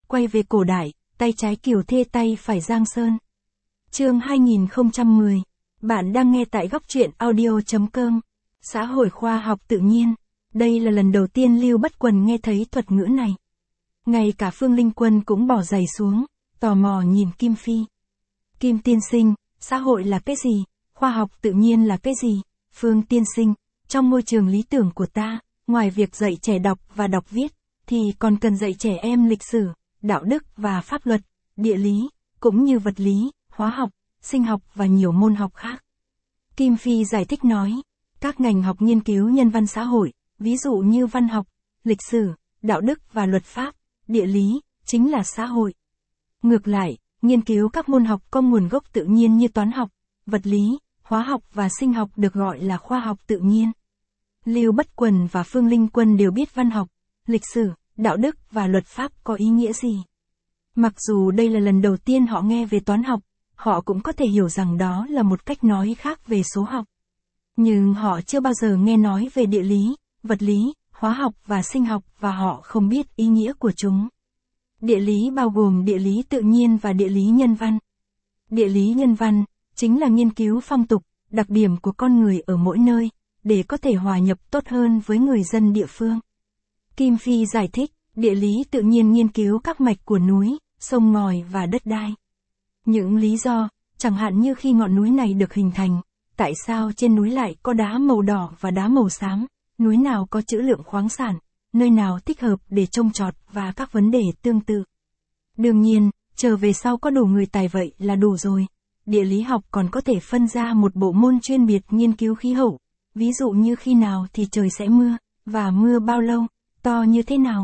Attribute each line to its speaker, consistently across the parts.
Speaker 1: quay về cổ đại, tay trái Kiều Thê tay phải Giang Sơn. Chương 2010. Bạn đang nghe tại góc truyện audio.com. Xã hội khoa học tự nhiên. Đây là lần đầu tiên Lưu Bất Quần nghe thấy thuật ngữ này. Ngay cả Phương Linh Quân cũng bỏ giày xuống, tò mò nhìn Kim Phi. Kim tiên sinh, xã hội là cái gì? Khoa học tự nhiên là cái gì? Phương tiên sinh, trong môi trường lý tưởng của ta, ngoài việc dạy trẻ đọc và đọc viết, thì còn cần dạy trẻ em lịch sử, đạo đức và pháp luật, địa lý, cũng như vật lý, hóa học, sinh học và nhiều môn học khác. Kim Phi giải thích nói, các ngành học nghiên cứu nhân văn xã hội, ví dụ như văn học, lịch sử, đạo đức và luật pháp, địa lý, chính là xã hội. Ngược lại, nghiên cứu các môn học có nguồn gốc tự nhiên như toán học, vật lý, hóa học và sinh học được gọi là khoa học tự nhiên. Lưu Bất Quần và Phương Linh Quân đều biết văn học, lịch sử, đạo đức và luật pháp có ý nghĩa gì. Mặc dù đây là lần đầu tiên họ nghe về toán học, họ cũng có thể hiểu rằng đó là một cách nói khác về số học. Nhưng họ chưa bao giờ nghe nói về địa lý, vật lý, hóa học và sinh học và họ không biết ý nghĩa của chúng. Địa lý bao gồm địa lý tự nhiên và địa lý nhân văn. Địa lý nhân văn chính là nghiên cứu phong tục, đặc điểm của con người ở mỗi nơi, để có thể hòa nhập tốt hơn với người dân địa phương. Kim Phi giải thích, địa lý tự nhiên nghiên cứu các mạch của núi, sông ngòi và đất đai. Những lý do, chẳng hạn như khi ngọn núi này được hình thành, tại sao trên núi lại có đá màu đỏ và đá màu xám, núi nào có trữ lượng khoáng sản, nơi nào thích hợp để trồng trọt và các vấn đề tương tự. Đương nhiên, chờ về sau có đủ người tài vậy là đủ rồi. Địa lý học còn có thể phân ra một bộ môn chuyên biệt nghiên cứu khí hậu, ví dụ như khi nào thì trời sẽ mưa, và mưa bao lâu, to như thế nào.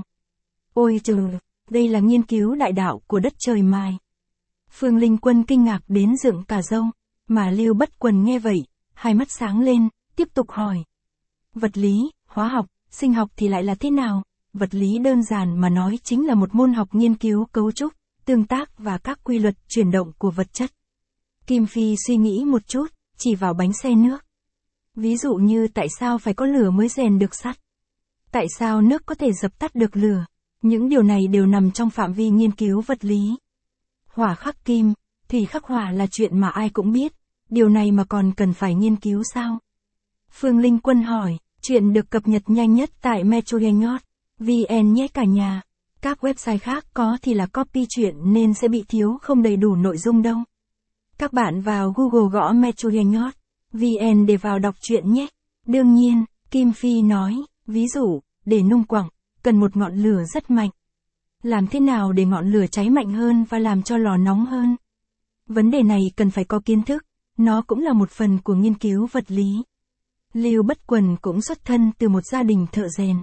Speaker 1: Ôi trời, đây là nghiên cứu đại đạo của đất trời mài. Phương Linh Quân kinh ngạc đến dựng cả râu, mà Lưu Bất Quần nghe vậy, hai mắt sáng lên, tiếp tục hỏi. Vật lý, hóa học, sinh học thì lại là thế nào? Vật lý đơn giản mà nói chính là một môn học nghiên cứu cấu trúc, tương tác và các quy luật chuyển động của vật chất. Kim Phi suy nghĩ một chút, chỉ vào bánh xe nước. Ví dụ như tại sao phải có lửa mới rèn được sắt? Tại sao nước có thể dập tắt được lửa? Những điều này đều nằm trong phạm vi nghiên cứu vật lý. Hỏa khắc kim, thủy khắc hỏa là chuyện mà ai cũng biết, điều này mà còn cần phải nghiên cứu sao? Phương Linh Quân hỏi, chuyện được cập nhật nhanh nhất tại metrogenhot.vn nhé cả nhà. Các website khác có thì là copy chuyện nên sẽ bị thiếu không đầy đủ nội dung đâu. Các bạn vào Google gõ metrogenhot.vn để vào đọc chuyện nhé. Đương nhiên, Kim Phi nói, ví dụ, để nung quặng, cần một ngọn lửa rất mạnh. Làm thế nào để ngọn lửa cháy mạnh hơn và làm cho lò nóng hơn? Vấn đề này cần phải có kiến thức, nó cũng là một phần của nghiên cứu vật lý. Lưu Bất Quần cũng xuất thân từ một gia đình thợ rèn.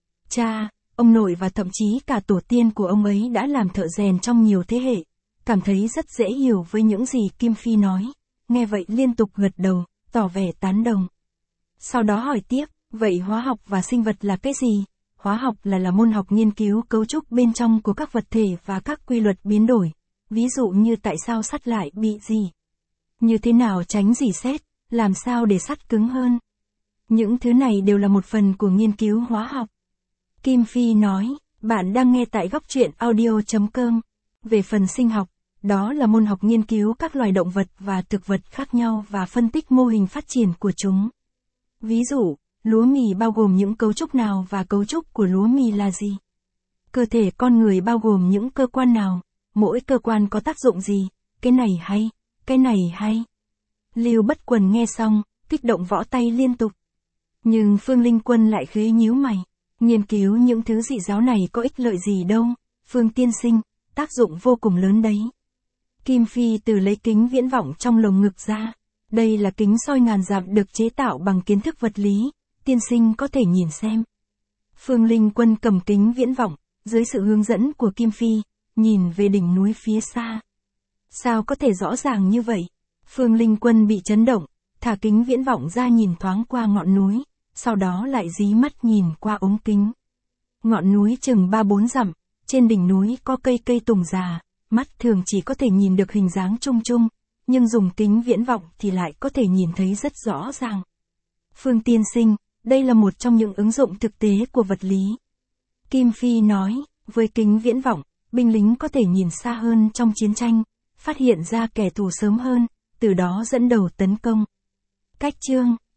Speaker 1: Cha, ông nội và thậm chí cả tổ tiên của ông ấy đã làm thợ rèn trong nhiều thế hệ, cảm thấy rất dễ hiểu với những gì Kim Phi nói, nghe vậy liên tục gật đầu, tỏ vẻ tán đồng. Sau đó hỏi tiếp, vậy hóa học và sinh vật là cái gì? Hóa học là môn học nghiên cứu cấu trúc bên trong của các vật thể và các quy luật biến đổi, ví dụ như tại sao sắt lại bị rỉ, như thế nào tránh rỉ sét, làm sao để sắt cứng hơn. Những thứ này đều là một phần của nghiên cứu hóa học. Kim Phi nói, bạn đang nghe tại góc truyện audio.com. Về phần sinh học, đó là môn học nghiên cứu các loài động vật và thực vật khác nhau và phân tích mô hình phát triển của chúng. Ví dụ, lúa mì bao gồm những cấu trúc nào và cấu trúc của lúa mì là gì? Cơ thể con người bao gồm những cơ quan nào? Mỗi cơ quan có tác dụng gì? Cái này hay, cái này hay. Lưu Bất Quần nghe xong, kích động võ tay liên tục. Nhưng Phương Linh Quân lại khế nhíu mày. Nghiên cứu những thứ dị giáo này có ích lợi gì đâu, Phương tiên sinh, tác dụng vô cùng lớn đấy. Kim Phi từ lấy kính viễn vọng trong lồng ngực ra. Đây là kính soi ngàn dặm được chế tạo bằng kiến thức vật lý, tiên sinh có thể nhìn xem. Phương Linh Quân cầm kính viễn vọng, dưới sự hướng dẫn của Kim Phi, nhìn về đỉnh núi phía xa. Sao có thể rõ ràng như vậy? Phương Linh Quân bị chấn động, thả kính viễn vọng ra nhìn thoáng qua ngọn núi, sau đó lại dí mắt nhìn qua ống kính. Ngọn núi chừng 3-4 dặm, trên đỉnh núi có cây tùng già, mắt thường chỉ có thể nhìn được hình dáng chung chung, nhưng dùng kính viễn vọng thì lại có thể nhìn thấy rất rõ ràng. Phương tiên sinh, đây là một trong những ứng dụng thực tế của vật lý. Kim Phi nói, với kính viễn vọng, binh lính có thể nhìn xa hơn trong chiến tranh, phát hiện ra kẻ thù sớm hơn, từ đó dẫn đầu tấn công. Cách chương